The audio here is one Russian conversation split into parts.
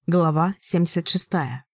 Глава 76.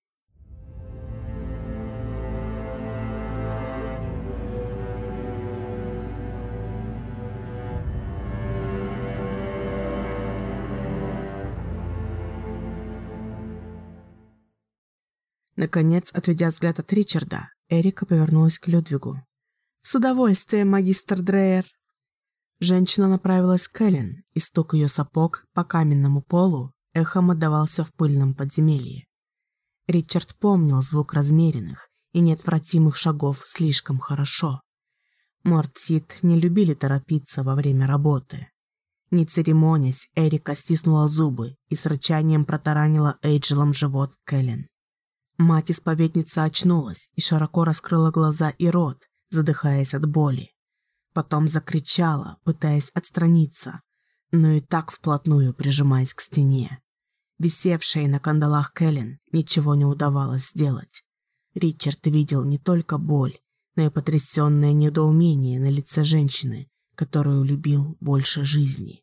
Наконец, отведя взгляд от Ричарда, Эрика повернулась к Людвигу. «С удовольствием, магистр Дрейер!» Женщина направилась к Эллен, и стук ее сапог по каменному полу эхом отдавался в пыльном подземелье. Ричард помнил звук размеренных и неотвратимых шагов слишком хорошо. Мортсид не любили торопиться во время работы. Не церемонясь, Эрика стиснула зубы и с рычанием протаранила Эйджелом живот Кэлен. Мать-исповедница очнулась и широко раскрыла глаза и рот, задыхаясь от боли. Потом закричала, пытаясь отстраниться, но и так вплотную прижимаясь к стене. Висевшей на кандалах Кэлен ничего не удавалось сделать. Ричард видел не только боль, но и потрясенное недоумение на лице женщины, которую любил больше жизни.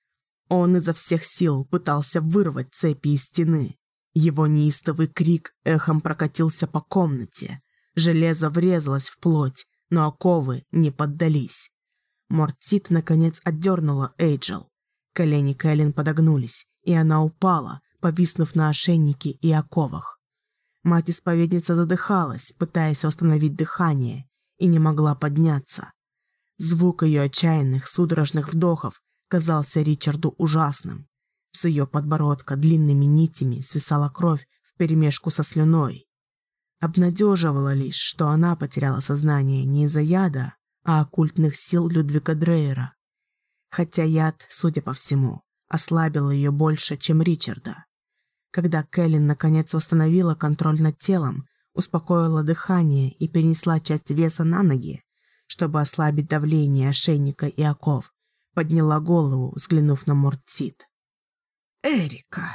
Он изо всех сил пытался вырвать цепи из стены. Его неистовый крик эхом прокатился по комнате. Железо врезалось в плоть, но оковы не поддались. Мортсид наконец отдернула Эйджел. Колени Кэлен подогнулись, и она упала, повиснув на ошейнике и оковах. Мать-исповедница задыхалась, пытаясь восстановить дыхание, и не могла подняться. Звук ее отчаянных, судорожных вдохов казался Ричарду ужасным. С ее подбородка длинными нитями свисала кровь вперемешку со слюной. Обнадеживало лишь, что она потеряла сознание не из-за яда, а оккультных сил Людвига Дрейера. Хотя яд, судя по всему, ослабил ее больше, чем Ричарда. Когда Кэлен наконец восстановила контроль над телом, успокоила дыхание и перенесла часть веса на ноги, чтобы ослабить давление ошейника и оков, подняла голову, взглянув на Мортсид. «Эрика!»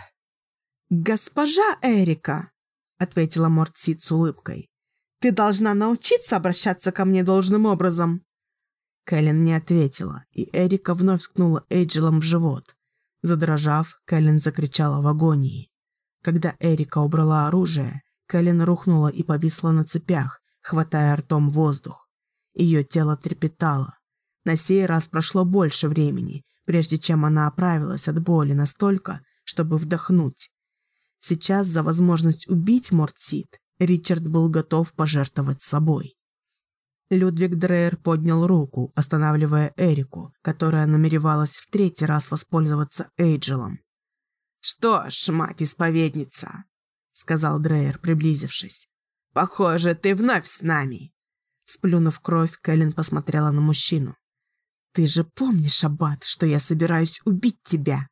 «Госпожа Эрика!» — ответила Мортсид с улыбкой. «Ты должна научиться обращаться ко мне должным образом!» Кэлен не ответила, и Эрика вновь ткнула Эйджелом в живот. Задрожав, Кэлен закричала в агонии. Когда Эрика убрала оружие, Кэлен рухнула и повисла на цепях, хватая ртом воздух. Ее тело трепетало. На сей раз прошло больше времени, прежде чем она оправилась от боли настолько, чтобы вдохнуть. Сейчас за возможность убить Мортсид Ричард был готов пожертвовать собой. Людвиг Дрейер поднял руку, останавливая Эрику, которая намеревалась в третий раз воспользоваться Эйджелом. «Что ж, мать-исповедница», — сказал Дрейер, приблизившись, — «похоже, ты вновь с нами». Сплюнув кровь, Кэлен посмотрела на мужчину. «Ты же помнишь, аббат, что я собираюсь убить тебя?»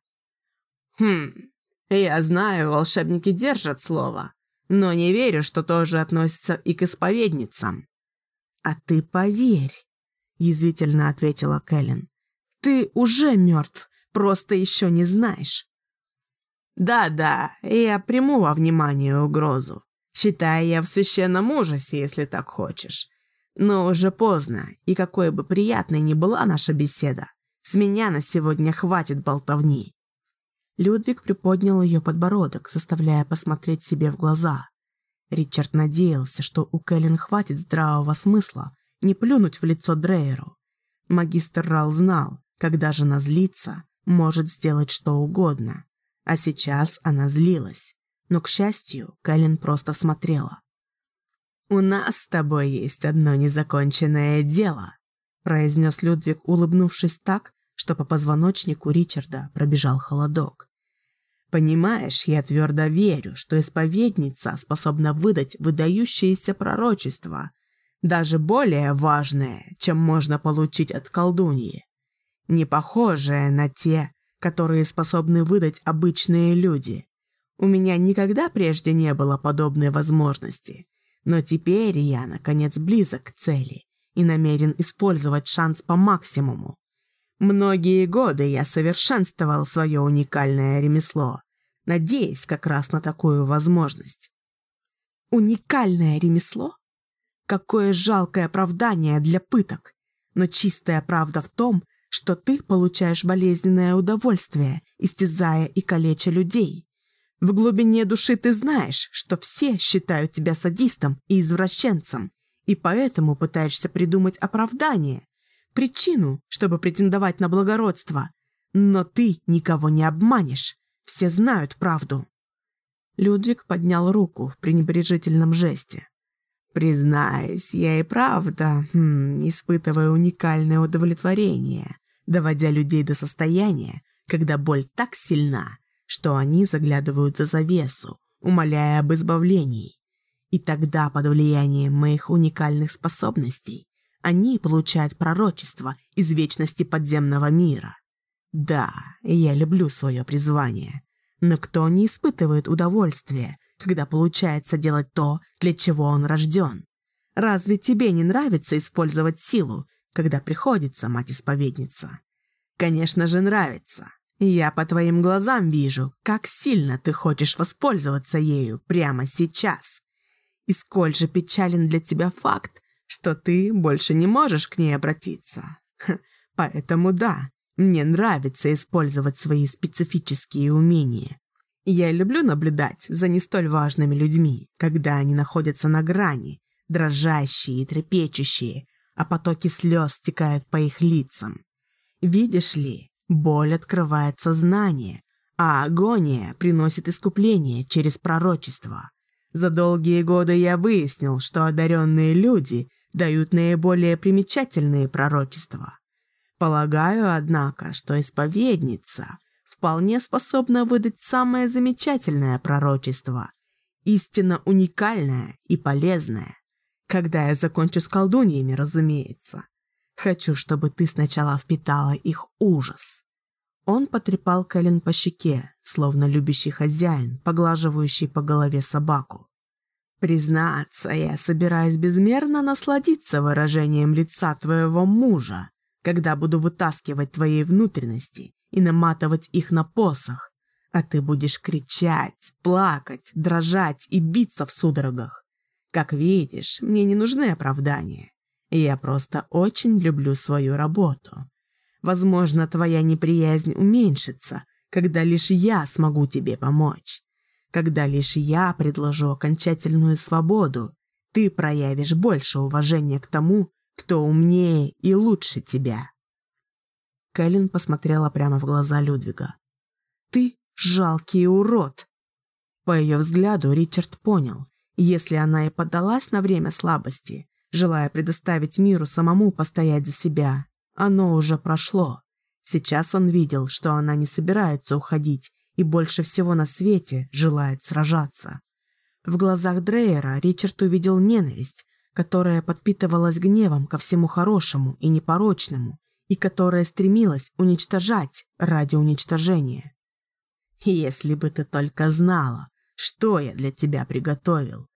Я знаю, волшебники держат слово, но не верю, что тоже относится и к исповедницам». «А ты поверь», — язвительно ответила Кэлен. «Ты уже мертв, просто еще не знаешь». «Да, я приму во внимание угрозу. Считай, я в священном ужасе, если так хочешь. Но уже поздно, и какой бы приятной ни была наша беседа, с меня на сегодня хватит болтовни». Людвиг приподнял ее подбородок, заставляя посмотреть себе в глаза. Ричард надеялся, что у Кэлен хватит здравого смысла не плюнуть в лицо Дрейеру. Магистр Рал знал, когда жена злится, может сделать что угодно. А сейчас она злилась. Но, к счастью, Кэлен просто смотрела. «У нас с тобой есть одно незаконченное дело», произнес Людвиг, улыбнувшись так, что по позвоночнику Ричарда пробежал холодок. «Понимаешь, я твердо верю, что исповедница способна выдать выдающиеся пророчества, даже более важные, чем можно получить от колдуньи, не похожие на те, которые способны выдать обычные люди. У меня никогда прежде не было подобной возможности, но теперь я, наконец, близок к цели и намерен использовать шанс по максимуму. Многие годы я совершенствовал свое уникальное ремесло, надеясь как раз на такую возможность». «Уникальное ремесло? Какое жалкое оправдание для пыток! Но чистая правда в том, что ты получаешь болезненное удовольствие, истязая и калеча людей. В глубине души ты знаешь, что все считают тебя садистом и извращенцем, и поэтому пытаешься придумать оправдание, причину, чтобы претендовать на благородство. Но ты никого не обманешь, все знают правду». Людвиг поднял руку в пренебрежительном жесте. «Признаюсь, я и правда испытываю уникальное удовлетворение, доводя людей до состояния, когда боль так сильна, что они заглядывают за завесу, умоляя об избавлении. И тогда, под влиянием моих уникальных способностей, они получают пророчество из вечности подземного мира. Да, я люблю свое призвание, но кто не испытывает удовольствия, когда получается делать то, для чего он рожден? Разве тебе не нравится использовать силу, когда приходится, мать-исповедница? Конечно же, нравится. Я по твоим глазам вижу, как сильно ты хочешь воспользоваться ею прямо сейчас. И сколь же печален для тебя факт, что ты больше не можешь к ней обратиться. Поэтому да, мне нравится использовать свои специфические умения. Я люблю наблюдать за не столь важными людьми, когда они находятся на грани, дрожащие и трепещущие, а потоки слез стекают по их лицам. Видишь ли, боль открывает сознание, а агония приносит искупление через пророчество. За долгие годы я выяснил, что одаренные люди дают наиболее примечательные пророчества. Полагаю, однако, что исповедница вполне способна выдать самое замечательное пророчество, истинно уникальное и полезное. Когда я закончу с колдуньями, разумеется. Хочу, чтобы ты сначала впитала их ужас». Он потрепал Кэлен по щеке, словно любящий хозяин, поглаживающий по голове собаку. «Признаться, я собираюсь безмерно насладиться выражением лица твоего мужа, когда буду вытаскивать твои внутренности и наматывать их на посох, а ты будешь кричать, плакать, дрожать и биться в судорогах. Как видишь, мне не нужны оправдания. Я просто очень люблю свою работу. Возможно, твоя неприязнь уменьшится, когда лишь я смогу тебе помочь. Когда лишь я предложу окончательную свободу, ты проявишь больше уважения к тому, кто умнее и лучше тебя». Кэлен посмотрела прямо в глаза Людвига. «Ты жалкий урод!» По ее взгляду Ричард понял, если она и поддалась на время слабости, желая предоставить миру самому постоять за себя, оно уже прошло. Сейчас он видел, что она не собирается уходить и больше всего на свете желает сражаться. В глазах Дрейера Ричард увидел ненависть, которая подпитывалась гневом ко всему хорошему и непорочному, и которая стремилась уничтожать ради уничтожения. «Если бы ты только знала, что я для тебя приготовил!»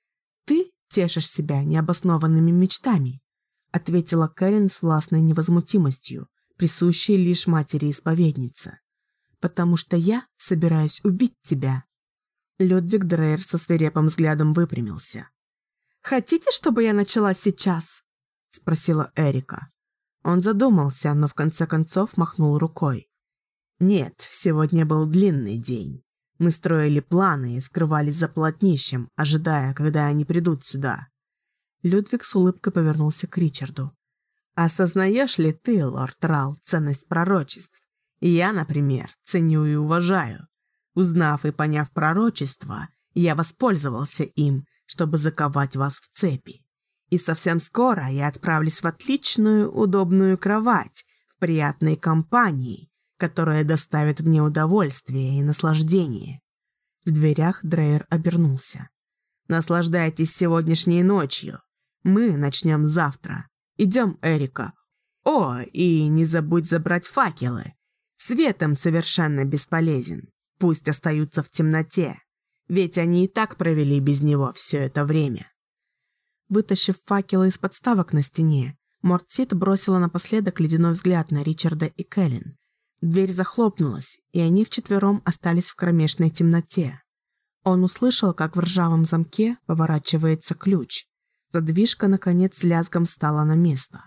«Ты тешишь себя необоснованными мечтами», ответила Кэлен с властной невозмутимостью, присущей лишь матери-исповеднице. «Потому что я собираюсь убить тебя». Людвиг Дрейер со свирепым взглядом выпрямился. «Хотите, чтобы я начала сейчас?» спросила Эрика. Он задумался, но в конце концов махнул рукой. «Нет, сегодня был длинный день. Мы строили планы и скрывались за полотнищем, ожидая, когда они придут сюда». Людвиг с улыбкой повернулся к Ричарду. «Осознаешь ли ты, лорд Рал, ценность пророчеств? Я, например, ценю и уважаю. Узнав и поняв пророчество, я воспользовался им, чтобы заковать вас в цепи. И совсем скоро я отправлюсь в отличную, удобную кровать, в приятной компании, которая доставит мне удовольствие и наслаждение». В дверях Дрейер обернулся. «Наслаждайтесь сегодняшней ночью. Мы начнем завтра. Идем, Эрика. О, и не забудь забрать факелы. Свет им совершенно бесполезен. Пусть остаются в темноте, ведь они и так провели без него все это время». Вытащив факелы из подставок на стене, Мортсит бросила напоследок ледяной взгляд на Ричарда и Кэлен. Дверь захлопнулась, и они вчетвером остались в кромешной темноте. Он услышал, как в ржавом замке поворачивается ключ. Задвижка, наконец, с лязгом встала на место.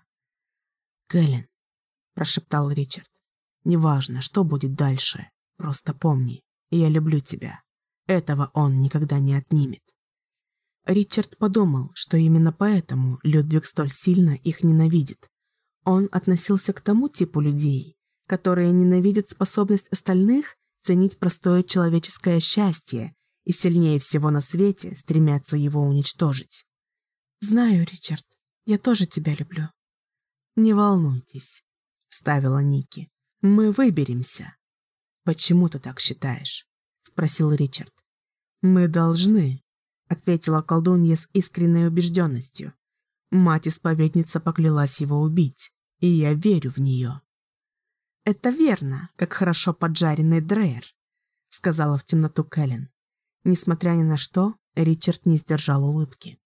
«Кэлен», – прошептал Ричард, – «неважно, что будет дальше, просто помни, я люблю тебя. Этого он никогда не отнимет. Ричард подумал, что именно поэтому Людвиг столь сильно их ненавидит. Он относился к тому типу людей, которые ненавидят способность остальных ценить простое человеческое счастье и сильнее всего на свете стремятся его уничтожить. «Знаю, Ричард, я тоже тебя люблю». «Не волнуйтесь», — вставила Ники. «Мы выберемся». «Почему ты так считаешь?» — спросил Ричард. «Мы должны», — ответила колдунья с искренней убежденностью. «Мать-исповедница поклялась его убить, и я верю в нее». «Это верно, как хорошо поджаренный дрейер», — сказала в темноту Кэлен. Несмотря ни на что, Ричард не сдержал улыбки.